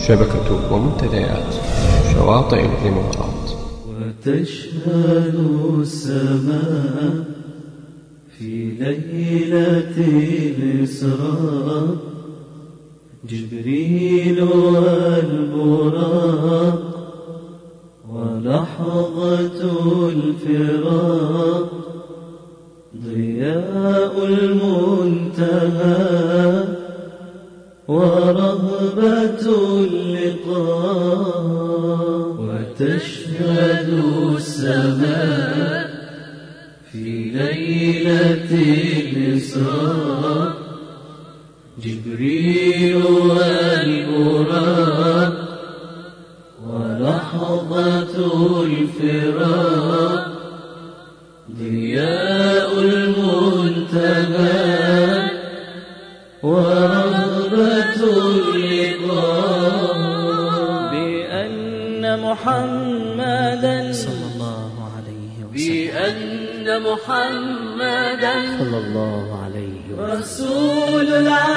شبكة ومنتديات شواطئ الإمارات. وتشهد السماء في ليلة الإسراء جبريل والبراق ولحظة الفراق ضياء المنتهى ورهبة اللقاء. وتشهد السماء في ليلة الإسراء جبريل والبراق ولحظة الفراق ضياء المنتهى ورهبة اللقاء. بأن محمدا صلى الله عليه وسلم بأن محمدا صلى الله عليه وسلم رسول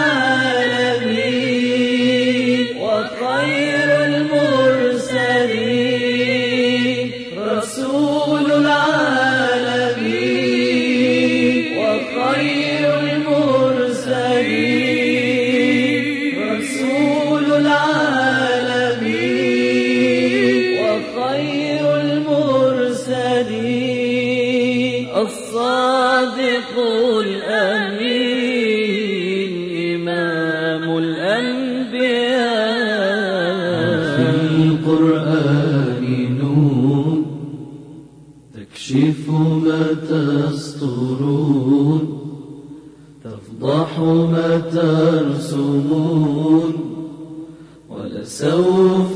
العالمين وخير المرسلين. رسول العالمين وخير المرسلين. رسول العالمين وخير المرسلين. الصادق الأمين إمام الأنبياء. في القرآن نور تكشف ما تسترون تفضح ما ترسمون ولسوف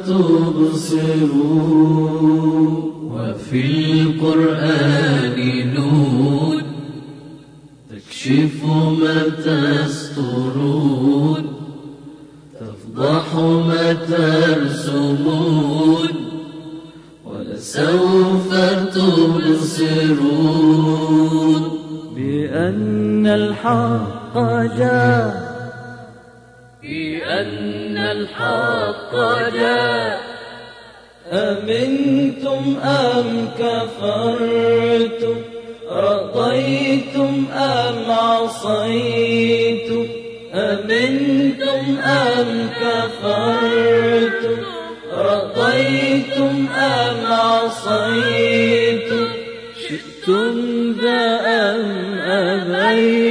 تبصرون. وفي القرآن نور تكشف ما تسترون تفضح ما ترسمون ولسوف تبصرون. بأن الحق جاء بأن الحق جاء. أمنتم أم كفرتم رضيتم أم عصيتم. أمنتم أم كفرتم رضيتم أم عصيتم. شئتم ذا أم أبيتم